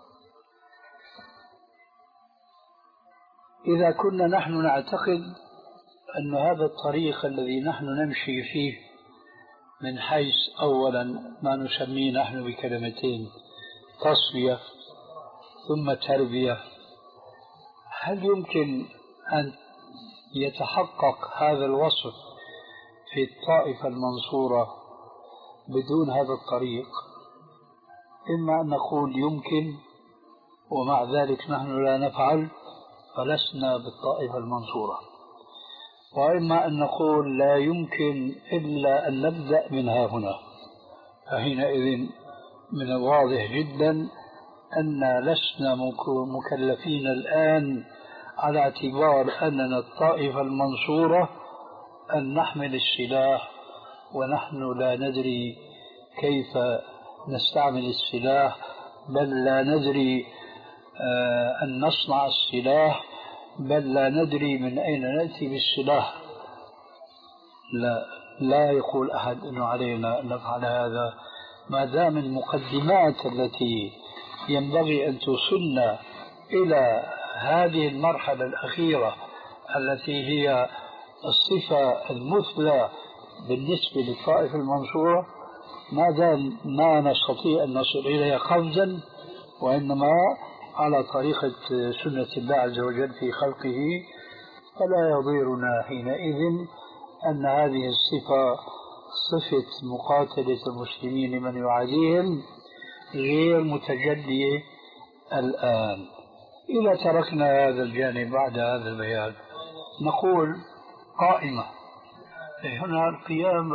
إذا كنا نحن نعتقد أن هذا الطريق الذي نحن نمشي فيه من حيث أولا ما نسميه نحن بكلمتين تصفية ثم تربية، هل يمكن أن يتحقق هذا الوصف في الطائفة المنصورة بدون هذا الطريق؟ إما أن نقول يمكن ومع ذلك نحن لا نفعل فلسنا بالطائفة المنصورة، وإما أن نقول لا يمكن إلا أن نبدأ من ها هنا، فحينئذ من الواضح جدا أن لسنا مكلفين الآن على اعتبار أننا الطائفة المنصورة أن نحمل السلاح ونحن لا ندري كيف نستعمل السلاح، بل لا ندري أن نصنع السلاح، بل لا ندري من أين نأتي بالسلاح. لا لا يقول أحد أنه علينا أن نفعل هذا ما دام المقدمات التي ينبغي أن توصلنا إلى هذه المرحلة الأخيرة التي هي الصفة المثلى بالنسبة للطائفة المنصورة ما دام ما نستطيع أن نصل إليها قفزا، وإنما على طريقة سنة الله عز وجل في خلقه، فلا يضيرنا حينئذ أن هذه الصفة صفة مقاتلة المسلمين لمن يعاديهم غير متجلية الآن. إذا تركنا هذا الجانب بعد هذا البيان نقول قائمة. هنا القيام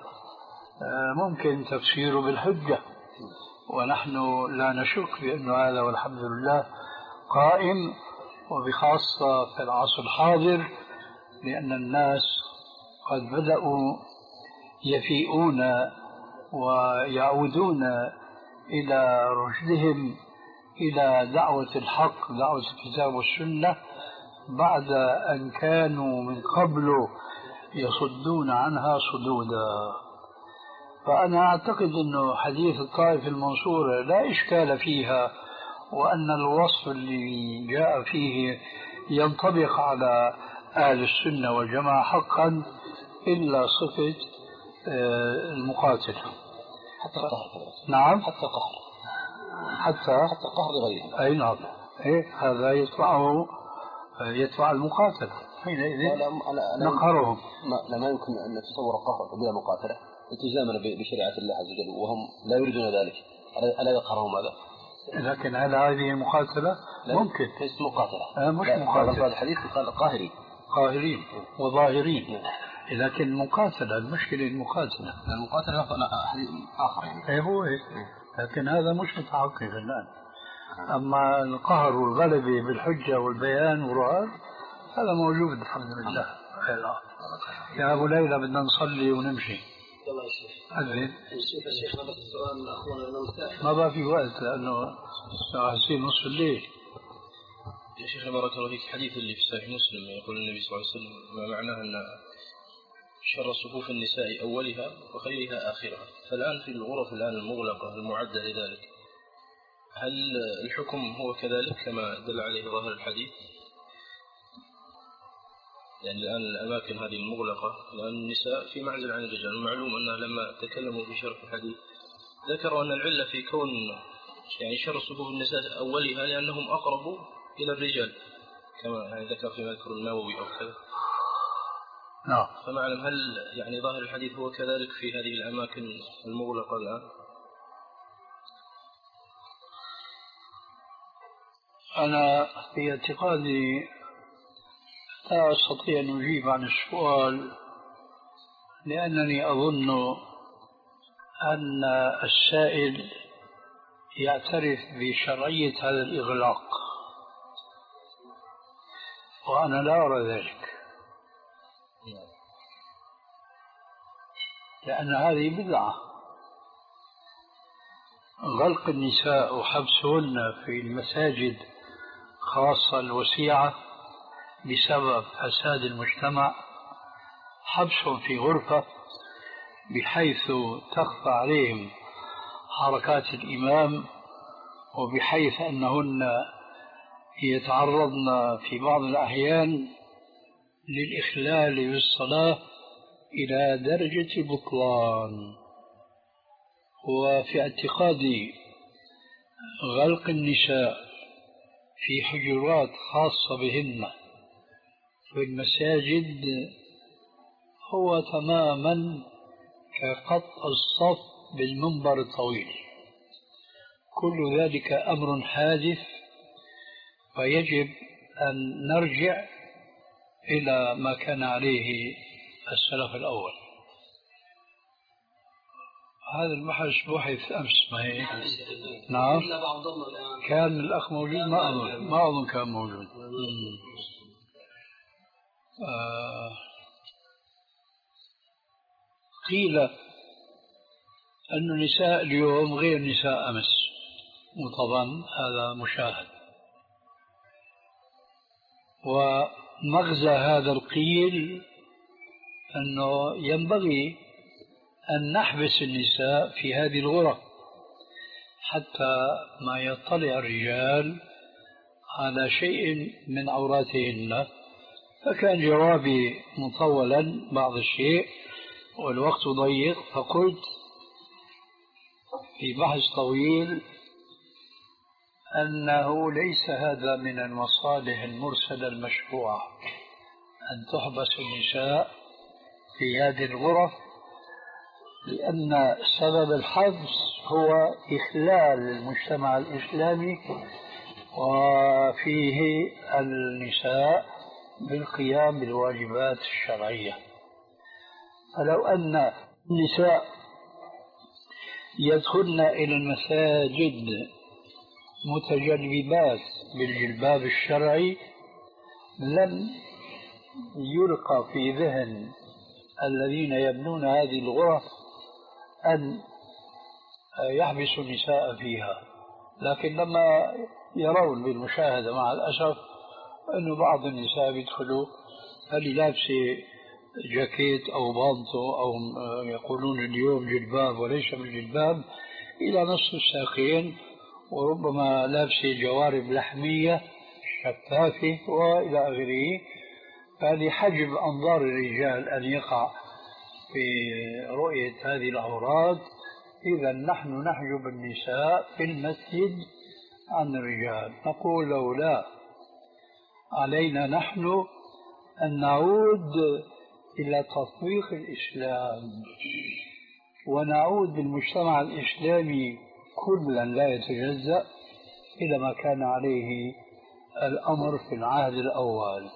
ممكن تفسيره بالحجة، ونحن لا نشك بأن هذا والحمد لله قائم، وبخاصة في العصر الحاضر لأن الناس قد بدأوا يفيئون ويعودون إلى رشدهم إلى دعوة الحق، دعوة الكتاب والسنة، بعد أن كانوا من قبل يصدون عنها صدودا. فأنا أعتقد أنه حديث الطائفة المنصورة لا إشكال فيها، وأن الوصف اللي جاء فيه ينطبق على أهل السنة والجماعة حقا، إلا صفة المقاتل
حتى القهر.
نعم
حتى القهر
حتى
حتى القهر لغيره.
أي نعم. إيه هذا يدفعه يدفع المقاتلة، حينئذ نقهرهم.
لا ما يمكن أن نتصور القهر بلا مقاتلة التزاما بشريعة الله عز وجل وهم لا يريدون ذلك، ألا يقهرهم هذا؟
لكن هل هذه المقاتلة؟ ممكن
ليست مقاتلة.
آه مش مقاتلة.
الحديث قال قاهرين
قاهرين وظاهرين، لكن مقاتلة المشكلة المقاتلة
المقاتلة حديث آخر يعني.
إيه هو إيه، لكن هذا مش متحقق الآن. أما القهر والغلبة بالحجة والبيان والرعاة هذا موجود الحمد لله. يا أبو ليلى بدنا نصلي ونمشي.
يلا يا شيخ.
أذن.
نشوف يا شيخ بس السؤال أخونا المستاء.
ما بقى في وقت لأنه الساعة ستين نصف الليل.
يا شيخ بارك الله فيك، الحديث اللي في صحيح مسلم يقول النبي صلى الله عليه وسلم ما معناه أن شر صفوف النساء أولها وخيرها آخرها، فالآن في الغرف الآن المغلقة المعدة لذلك، هل الحكم هو كذلك كما دل عليه ظاهر الحديث؟ يعني الآن الأماكن هذه المغلقة الآن النساء في معزل عن الرجال، معلوم أنه لما تكلموا في شرح الحديث ذكروا أن العلة في كون يعني شر صفوف النساء أولها لأنهم أقرب إلى الرجال كما يعني ذكر في مذكر النووي أو كذا.
نعم.
فمعلم هل يعني ظاهر الحديث هو كذلك في هذه الأماكن المغلقة الآن؟
أنا في اعتقادي لا أستطيع أن أجيب عن السؤال، لأنني أظن أن السائل يعترف بشرعية هذا الإغلاق، وأنا لا أرى ذلك، لأن هذه بدعة. غلق النساء وحبسهن في المساجد خاصة الوسيعة بسبب فساد المجتمع، حبسهم في غرفة بحيث تخفى عليهم حركات الإمام، وبحيث أنهن يتعرضن في بعض الأحيان للإخلال بالصلاة إلى درجة البطلان. وفي اعتقادي غلق النساء في حجرات خاصة بهن في المساجد هو تماما كقطع الصف بالمنبر الطويل. كل ذلك أمر حادث، ويجب أن نرجع إلى ما كان عليه السلف الأول. هذا البحث بحث أمس ما هيك؟ نعم. كان الأخ موجود؟ ما أظن ما أظن كان موجود. آه قيل أن النساء اليوم غير نساء أمس، وطبعا هذا مشاهد. ومغزى هذا القيل أنه ينبغي أن نحبس النساء في هذه الغرف حتى ما يطلع الرجال على شيء من عوراتهن. فكان جوابي مطولا بعض الشيء والوقت ضيق، فقلت في بحث طويل أنه ليس هذا من المصالح المرسلة المشروعة أن تحبس النساء في هذه الغرف، لأن سبب الحبس هو إخلال المجتمع الإسلامي وفيه النساء بالقيام بالواجبات الشرعية. فلو أن النساء يدخلن إلى المساجد متجلبات بالجلباب الشرعي لن يلقى في ذهن الذين يبنون هذه الغرف أن يحبسوا النساء فيها. لكن لما يرون بالمشاهدة مع الأسف أن بعض النساء بيدخلوا هل لابسة جاكيت أو بانطو أو يقولون اليوم جلباب وليس بالجلباب إلى نصف الساقين، وربما لابسة جوارب لحمية شفافة وإلى آخره. فلحجب أنظار الرجال أن يقع في رؤية هذه العورات، إذا نحن نحجب النساء في المسجد عن الرجال. نقول لولا علينا نحن أن نعود إلى تطبيق الإسلام ونعود بالمجتمع الإسلامي كلا لا يتجزأ إلى ما كان عليه الأمر في العهد الأول.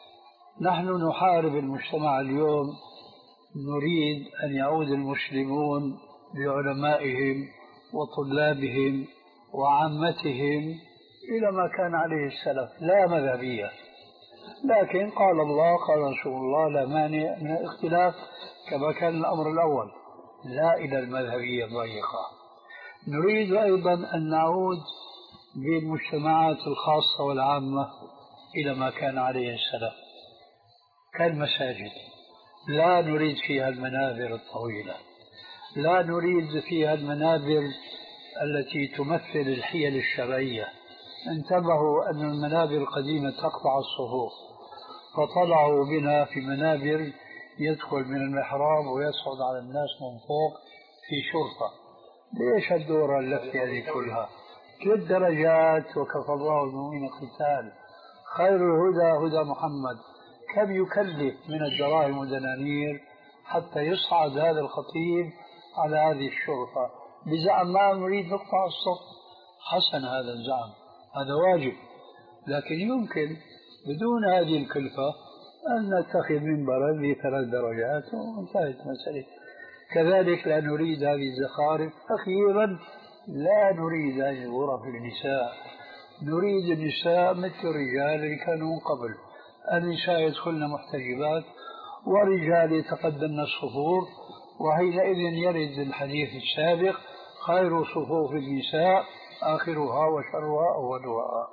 نحن نحارب المجتمع اليوم، نريد أن يعود المسلمون بعلمائهم وطلابهم وعامتهم إلى ما كان عليه السلف، لا مذهبية. لكن قال الله قال رسول الله لا مانع من الاختلاف كما كان الأمر الأول، لا إلى المذهبية الضيقة. نريد أيضا أن نعود بالمجتمعات الخاصة والعامة إلى ما كان عليه السلف كالمساجد. لا نريد فيها المنابر الطويلة، لا نريد فيها المنابر التي تمثل الحيل الشرعية. انتبهوا أن المنابر القديمة تقطع الصفوف، فطلعوا بنا في منابر يدخل من المحراب ويصعد على الناس من فوق في شرطة. ليش هالدورة اللفتة هذه كلها؟ ثلاث درجات وكفى الله المؤمنين قتال. خير الهدى هدى محمد. كم يكلف من الدراهم والدنانير حتى يصعد هذا الخطيب على هذه الشرطة بزعم ما نريد نقطع الصف؟ حسن هذا الزعم، هذا واجب، لكن يمكن بدون هذه الكلفة أن نتخذ منبرا لثلاث درجات وانتهت المسألة. كذلك لا نريد هذه الزخارف. أخيرا لا نريد هذه الغرف للنساء، نريد النساء مثل الرجال اللي كانوا من قبل. النساء يدخلن محتجبات ورجال يتقدمن الصفوف، وحينئذ يرد الحديث السابق خير صفوف النساء آخرها وشرها أولها.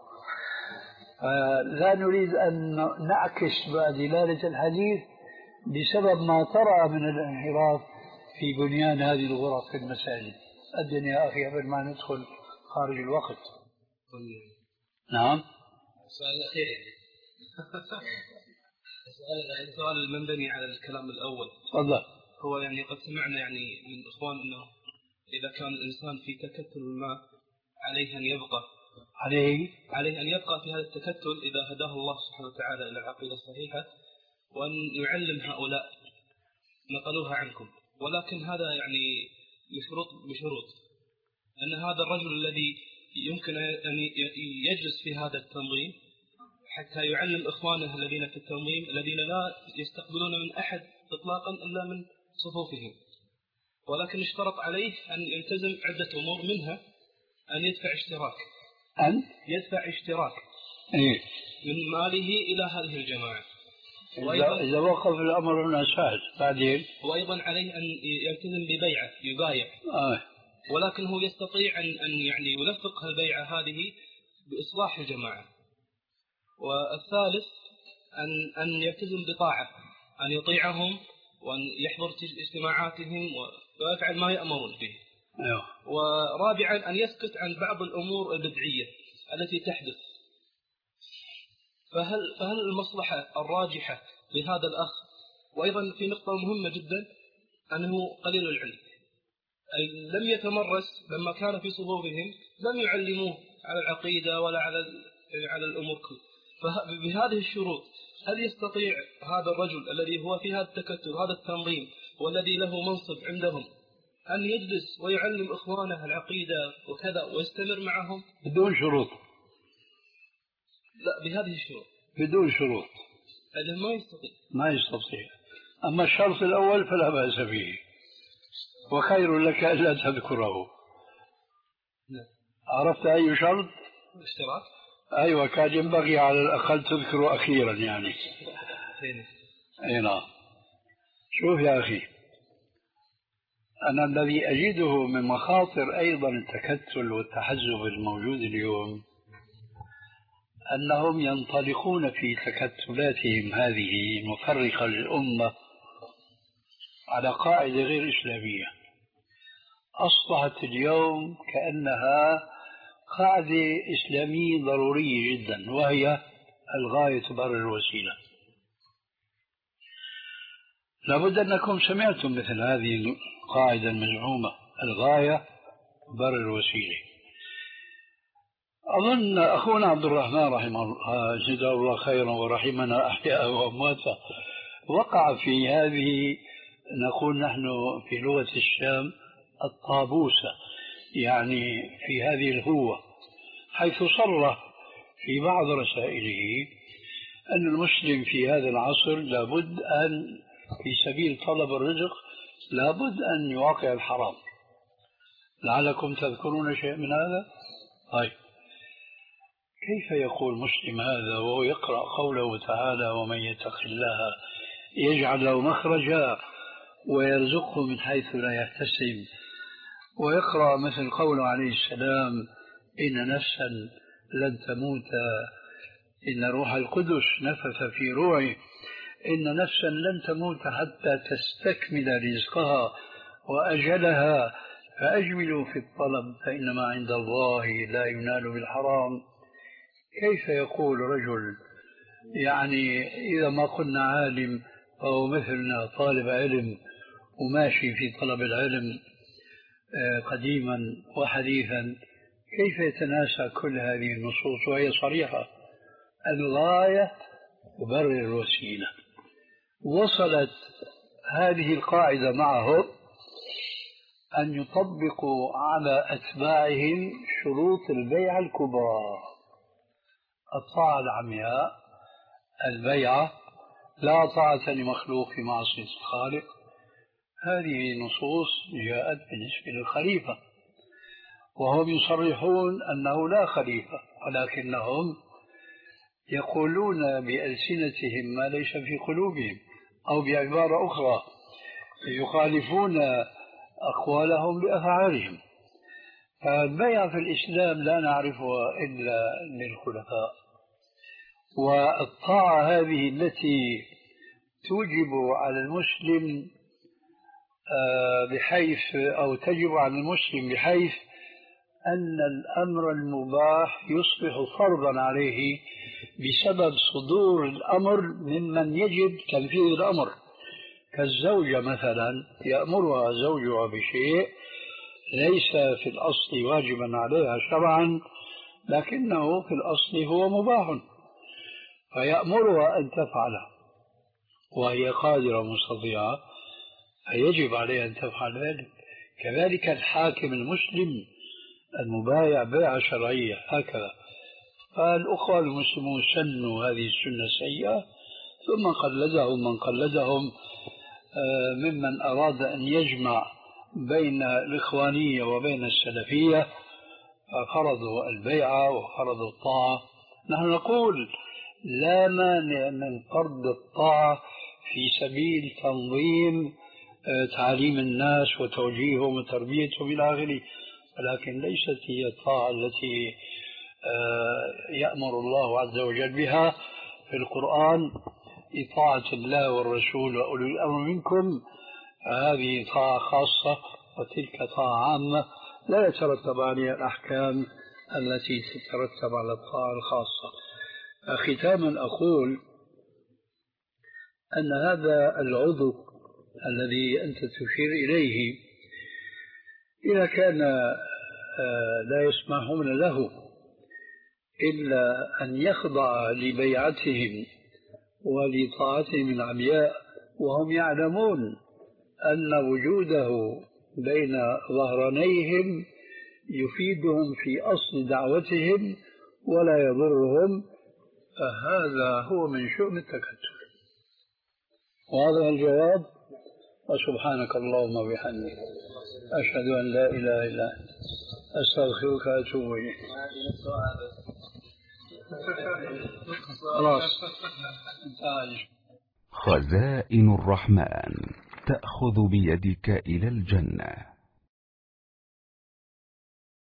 لا نريد أن نعكس دلالة الحديث بسبب ما ترى من الانحراف في بنيان هذه الغرف في المساجد. أذن يا أخي قبل ما ندخل خارج الوقت. نعم.
السؤال الأخير السؤال السؤال المنبني على الكلام الأول.
تفضل.
هو يعني قد سمعنا يعني من الإخوان أنه إذا كان الإنسان في تكتل ما عليه أن يبقى
عليه
عليه أن يبقى في هذا التكتل إذا هداه الله سبحانه وتعالى إلى العقيدة الصحيحة، وأن يعلم هؤلاء نقلوها عنكم، ولكن هذا يعني بشروط بشروط أن هذا الرجل الذي يمكن أن يجلس في هذا التنظيم حتى يعلم إخوانه الذين في التنظيم الذين لا يستقبلون من أحد إطلاقا إلا من صفوفهم، ولكن اشترط عليه أن يلتزم عدة أمور، منها أن يدفع اشتراك
أن
يدفع اشتراك
إيه؟
من ماله إلى هذه الجماعة.
وأيضا إذا وقف الأمر هنا سهل. بعدين
وأيضا عليه أن يلتزم ببيعة يبايع
آه.
ولكن هو يستطيع أن أن يعني يلفق البيعة هذه بإصلاح الجماعة. والثالث أن أن يلتزم بطاعة، أن يطيعهم وأن يحضر اجتماعاتهم ويفعل ما يأمرون به.
أيوه.
ورابعا أن يسكت عن بعض الأمور البدعية التي تحدث. فهل فهل المصلحة الراجحة لهذا الأخ؟ وأيضا في نقطة مهمة جدا أنه قليل العلم، أي لم يتمرس لما كان في صفوفهم، لم يعلموه على العقيدة ولا على على الأمور كل. فبهذه الشروط هل يستطيع هذا الرجل الذي هو في هذا التكتل هذا التنظيم والذي له منصب عندهم أن يجلس ويعلم إخوانه العقيدة وكذا ويستمر معهم
بدون شروط؟
لا، بهذه الشروط.
بدون شروط
هذا ما يستطيع
ما يستطيع. أما الشرط الأول فلا بأس به، وخير لك ألا تذكره.
نعم.
عرفت أي شرط؟
الاشتراك.
أيوة، كان ينبغي على الأقل تذكره أخيرا يعني. أي نعم. شوف يا أخي، أنا الذي أجده من مخاطر أيضا التكتل والتحزب الموجود اليوم أنهم ينطلقون في تكتلاتهم هذه المفرقة للأمة على قاعدة غير إسلامية أصبحت اليوم كأنها قاعدة إسلامية ضرورية جدا، وهي الغاية تبرر الوسيلة. لابد أنكم سمعتم مثل هذه القاعدة المزعومة، الغاية تبرر الوسيلة. أظن أخونا عبد الرحمن رحمه الله جزاه الله خيرا ورحمنا أحياء وأمواتا وقع في هذه، نقول نحن في لغة الشام الطابوسة، يعني في هذه الهوة، حيث صرح في بعض رسائله أن المسلم في هذا العصر لابد أن في سبيل طلب الرزق لابد أن يواقع الحرام. لعلكم تذكرون شيء من هذا؟ طيب، كيف يقول مسلم هذا وهو يقرأ قوله تعالى ومن يتق الله يجعل له مخرجا ويرزقه من حيث لا يحتسب، ويقرأ مثل قوله عليه السلام إن نفسا لن تموت إن روح القدس نفث في روعي، إن نفسا لن تموت حتى تستكمل رزقها وأجلها فأجملوا في الطلب فإنما عند الله لا ينال بالحرام. كيف يقول رجل يعني إذا ما قلنا عالم فهو مثلنا طالب علم وماشي في طلب العلم قديما وحديثا، كيف يتناسى كل هذه النصوص وهي صريحة؟ الغاية تبرر الوسيلة. وصلت هذه القاعدة معهم أن يطبقوا على أتباعهم شروط البيعة الكبرى: الطاعة العمياء، البيعة، لا طاعة لمخلوق في معصية الخالق. هذه نصوص جاءت بالنسبة للخليفة، وهم يصرحون أنه لا خليفة، ولكنهم يقولون بألسنتهم ما ليس في قلوبهم، أو بعبارة أخرى يخالفون أقوالهم بأفعالهم. فالبيعة في الإسلام لا نعرفها إلا للخلفاء، والطاعة هذه التي توجب على المسلم بحيث أو تجب على المسلم بحيث أن الأمر المباح يصبح فرضا عليه بسبب صدور الأمر ممن يجب تنفيذ الأمر، كالزوجة مثلا يأمرها زوجها بشيء ليس في الأصل واجبا عليها شرعا لكنه في الأصل هو مباح، فيأمرها أن تفعله وهي قادرة مستطيعة فيجب عليها أن تفعل ذلك. كذلك الحاكم المسلم المبايع بيعة شرعية هكذا. فالأخوة المسلمون سنوا هذه السنة السيئة ثم قلدهم من قلدهم ممن أراد أن يجمع بين الإخوانية وبين السلفية ففرضوا البيعة وفرضوا الطاعة. نحن نقول لا مانع من فرض الطاعة في سبيل تنظيم تعليم الناس وتوجيههم وتربيتهم إلى آخره، ولكن ليست هي الطاعة التي يأمر الله عز وجل بها في القرآن إطاعة الله والرسول وأولي الأمر منكم. هذه طاعة خاصة وتلك طاعة عامة لا يترتب عليها الأحكام التي تترتب على الطاعة الخاصة. ختاما أقول أن هذا العضو الذي أنت تشير إليه إذا كان لا يسمحون له إلا أن يخضع لبيعتهم ولطاعتهم العمياء وهم يعلمون أن وجوده بين ظهرانيهم يفيدهم في أصل دعوتهم ولا يضرهم، فهذا هو من شؤم التكتل. وهذا الجواب. وسبحانك اللهم وبحمدك أشهد أن لا إله إلا أنت أستغفرك وأتوب إليك. خلاص.
خزائن الرحمن تأخذ بيدك إلى الجنة.